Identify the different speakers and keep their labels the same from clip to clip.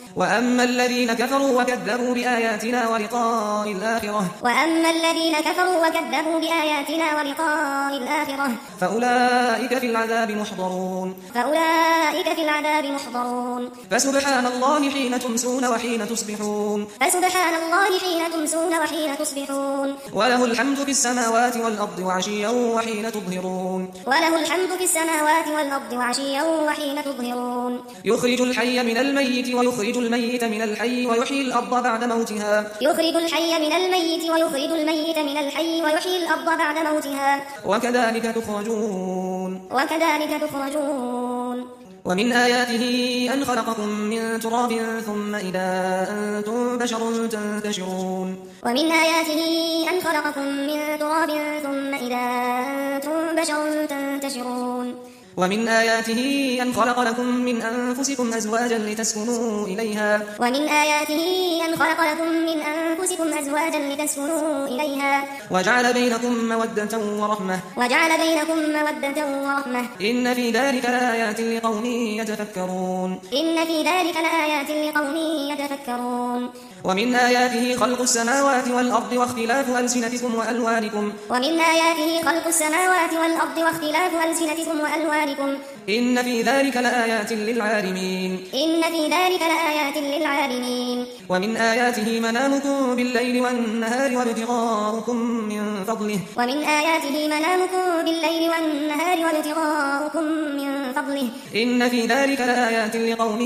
Speaker 1: وأما الذين كفروا وكذبوا بآياتنا ولقاء الآخرة فأولئك في العذاب محضرون فسبحان الله حين تمسون وحين تصبحون وله الحمد في السماوات والأرض وعشيا وحين تظهرون يخرج الحي من الميت ويخرج الميت من الحي ويحيي الأرض بعد موتها وكذلك تخرجون ومن آياته أن خلقكم من تراب ثم إذا أنتم بشر تنتشرون ومن آياته أن خلق لكم من أنفسكم أزواجا لتسكنوا إليها وجعل بينكم مودة ورحمة إن في ذلك لآيات لقوم يتفكرون ومن آياته خلق السماوات والأرض واختلاف ألسنتكم وألوانكم إن في ذلك لآيات للعالمين ومن آياته منامكم بالليل والنهار وابتغاؤكم من فضله إن في ذلك لآيات لقوم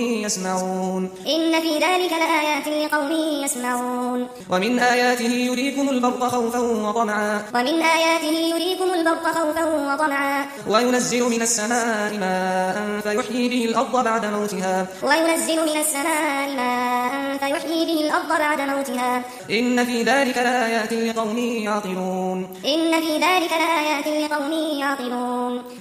Speaker 1: يسمعون ومن آياته يريكم البرق خوفا وطمعا وينزل من السماء ماء فيحيي به الأرض بعد موتها إن في ذلك لآيات لقوم يعقلون